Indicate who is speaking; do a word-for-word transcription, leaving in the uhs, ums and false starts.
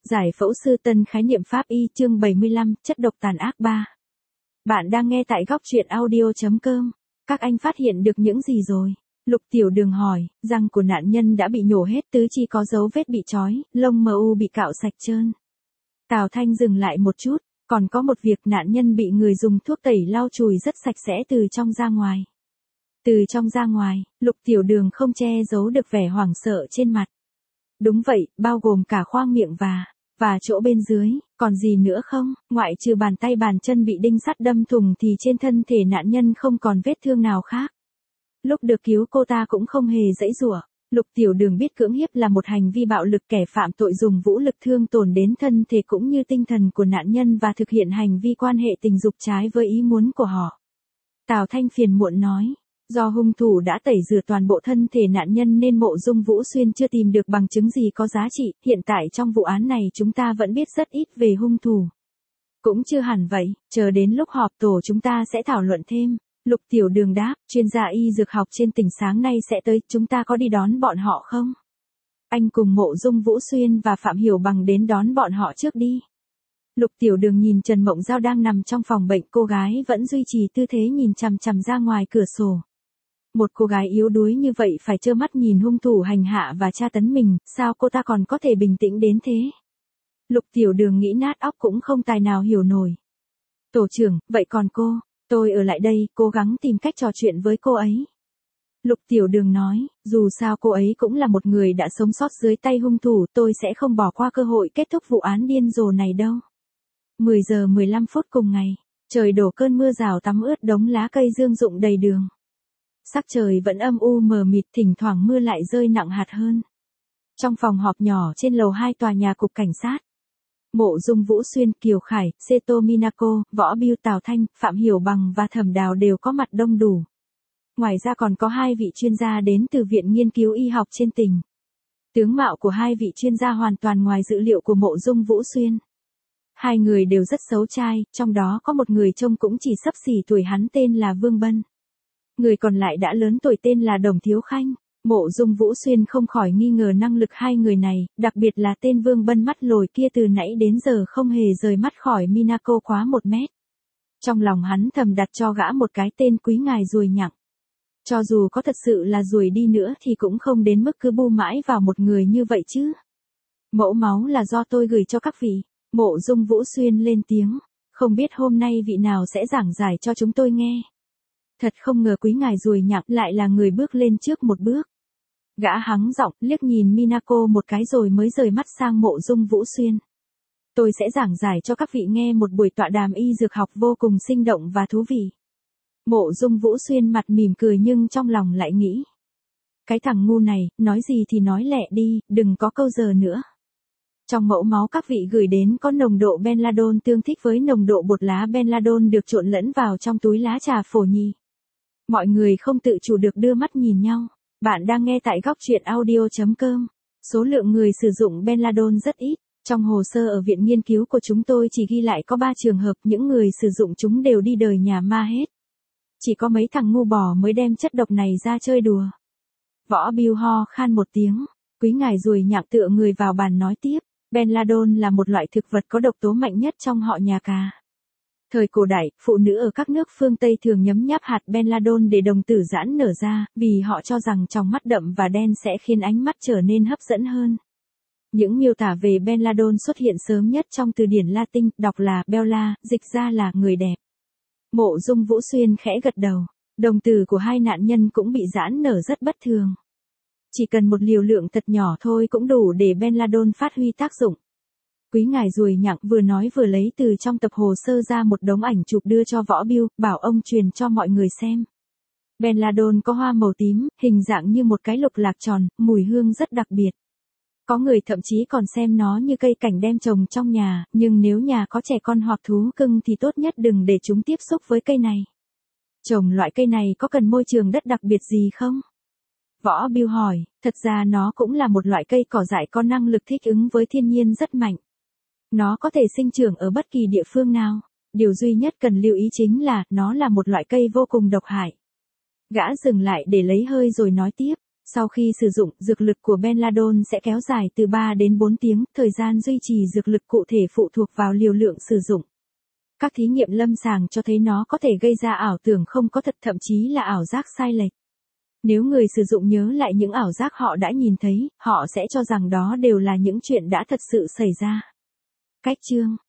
Speaker 1: Giải phẫu sư tân khái niệm pháp y chương bảy mươi lăm, chất độc tàn ác ba. Bạn đang nghe tại góc truyện audio.com. Các anh phát hiện được những gì rồi? Lục Tiểu Đường hỏi, răng của nạn nhân đã bị nhổ hết, tứ chi có dấu vết bị trói, lông mờ u bị cạo sạch trơn. Tào Thanh dừng lại một chút, còn có một việc, nạn nhân bị người dùng thuốc tẩy lau chùi rất sạch sẽ từ trong ra ngoài. Từ trong ra ngoài, Lục Tiểu Đường không che giấu được vẻ hoảng sợ trên mặt. Đúng vậy, bao gồm cả khoang miệng và, và chỗ bên dưới, còn gì nữa không? Ngoại trừ bàn tay bàn chân bị đinh sắt đâm thủng thì trên thân thể nạn nhân không còn vết thương nào khác. Lúc được cứu cô ta cũng không hề giãy giụa. Lục Tiểu Đường biết cưỡng hiếp là một hành vi bạo lực, kẻ phạm tội dùng vũ lực thương tổn đến thân thể cũng như tinh thần của nạn nhân và thực hiện hành vi quan hệ tình dục trái với ý muốn của họ. Tào Thanh phiền muộn nói. Do hung thủ đã tẩy rửa toàn bộ thân thể nạn nhân nên Mộ Dung Vũ Xuyên chưa tìm được bằng chứng gì có giá trị, hiện tại trong vụ án này chúng ta vẫn biết rất ít về hung thủ. Cũng chưa hẳn vậy, chờ đến lúc họp tổ chúng ta sẽ thảo luận thêm. Lục Tiểu Đường đáp, chuyên gia y dược học trên tỉnh sáng nay sẽ tới, chúng ta có đi đón bọn họ không? Anh cùng Mộ Dung Vũ Xuyên và Phạm Hiểu Bằng đến đón bọn họ trước đi. Lục Tiểu Đường nhìn Trần Mộng Giao đang nằm trong phòng bệnh, cô gái vẫn duy trì tư thế nhìn chằm chằm ra ngoài cửa sổ. Một cô gái yếu đuối như vậy phải trơ mắt nhìn hung thủ hành hạ và tra tấn mình, sao cô ta còn có thể bình tĩnh đến thế? Lục Tiểu Đường nghĩ nát óc cũng không tài nào hiểu nổi. Tổ trưởng, vậy còn cô? Tôi ở lại đây, cố gắng tìm cách trò chuyện với cô ấy. Lục Tiểu Đường nói, dù sao cô ấy cũng là một người đã sống sót dưới tay hung thủ, tôi sẽ không bỏ qua cơ hội kết thúc vụ án điên rồ này đâu. mười giờ mười lăm phút cùng ngày, trời đổ cơn mưa rào tắm ướt đống lá cây dương rụng đầy đường. Sắc trời vẫn âm u mờ mịt, thỉnh thoảng mưa lại rơi nặng hạt hơn. Trong phòng họp nhỏ trên lầu hai tòa nhà cục cảnh sát, Mộ Dung Vũ Xuyên, Kiều Khải, Seto Minako, Võ Biêu, Tào Thanh, Phạm Hiểu Bằng và Thẩm Đào đều có mặt đông đủ. Ngoài ra còn có hai vị chuyên gia đến từ Viện Nghiên cứu Y học trên tỉnh. Tướng mạo của hai vị chuyên gia hoàn toàn ngoài dự liệu của Mộ Dung Vũ Xuyên. Hai người đều rất xấu trai, trong đó có một người trông cũng chỉ xấp xỉ tuổi hắn, tên là Vương Bân. Người còn lại đã lớn tuổi, tên là Đồng Thiếu Khanh. Mộ Dung Vũ Xuyên không khỏi nghi ngờ năng lực hai người này, đặc biệt là tên Vương Bân mắt lồi kia từ nãy đến giờ không hề rời mắt khỏi Minako quá một mét. Trong lòng hắn thầm đặt cho gã một cái tên quý ngài ruồi nhặng. Cho dù có thật sự là ruồi đi nữa thì cũng không đến mức cứ bu mãi vào một người như vậy chứ. Mẫu máu là do tôi gửi cho các vị. Mộ Dung Vũ Xuyên lên tiếng. Không biết hôm nay vị nào sẽ giảng giải cho chúng tôi nghe. Thật không ngờ quý ngài ruồi nhặng lại là người bước lên trước một bước. Gã hắng giọng, liếc nhìn Minako một cái rồi mới rời mắt sang Mộ Dung Vũ Xuyên. Tôi sẽ giảng giải cho các vị nghe một buổi tọa đàm y dược học vô cùng sinh động và thú vị. Mộ Dung Vũ Xuyên mặt mỉm cười nhưng trong lòng lại nghĩ. Cái thằng ngu này, nói gì thì nói lẹ đi, đừng có câu giờ nữa. Trong mẫu máu các vị gửi đến có nồng độ Benladon tương thích với nồng độ bột lá Benladon được trộn lẫn vào trong túi lá trà phổ nhì. Mọi người không tự chủ được đưa mắt nhìn nhau. Bạn đang nghe tại góc truyện audio.com. Số lượng người sử dụng Benladon rất ít. Trong hồ sơ ở viện nghiên cứu của chúng tôi chỉ ghi lại có ba trường hợp, những người sử dụng chúng đều đi đời nhà ma hết. Chỉ có mấy thằng ngu bò mới đem chất độc này ra chơi đùa. Võ Biêu ho khan một tiếng. Quý ngài ruồi nhặng tựa người vào bàn nói tiếp. Benladon là một loại thực vật có độc tố mạnh nhất trong họ nhà cà. Thời cổ đại, phụ nữ ở các nước phương Tây thường nhấm nháp hạt Benladon để đồng tử giãn nở ra, vì họ cho rằng tròng mắt đậm và đen sẽ khiến ánh mắt trở nên hấp dẫn hơn. Những miêu tả về Benladon xuất hiện sớm nhất trong từ điển Latin, đọc là Bella, dịch ra là người đẹp. Mộ Dung Vũ Xuyên khẽ gật đầu, đồng tử của hai nạn nhân cũng bị giãn nở rất bất thường. Chỉ cần một liều lượng thật nhỏ thôi cũng đủ để Benladon phát huy tác dụng. Quý ngài ruồi nhặng vừa nói vừa lấy từ trong tập hồ sơ ra một đống ảnh chụp đưa cho Võ Biêu, bảo ông truyền cho mọi người xem. Benladon có hoa màu tím, hình dạng như một cái lục lạc tròn, mùi hương rất đặc biệt. Có người thậm chí còn xem nó như cây cảnh đem trồng trong nhà, nhưng nếu nhà có trẻ con hoặc thú cưng thì tốt nhất đừng để chúng tiếp xúc với cây này. Trồng loại cây này có cần môi trường đất đặc biệt gì không? Võ Biêu hỏi, thật ra nó cũng là một loại cây cỏ dại có năng lực thích ứng với thiên nhiên rất mạnh. Nó có thể sinh trưởng ở bất kỳ địa phương nào. Điều duy nhất cần lưu ý chính là, nó là một loại cây vô cùng độc hại. Gã dừng lại để lấy hơi rồi nói tiếp. Sau khi sử dụng, dược lực của Benladon sẽ kéo dài từ ba đến bốn tiếng, thời gian duy trì dược lực cụ thể phụ thuộc vào liều lượng sử dụng. Các thí nghiệm lâm sàng cho thấy nó có thể gây ra ảo tưởng không có thật, thậm chí là ảo giác sai lệch. Nếu người sử dụng nhớ lại những ảo giác họ đã nhìn thấy, họ sẽ cho rằng đó đều là những chuyện đã thật sự xảy ra. Cách chương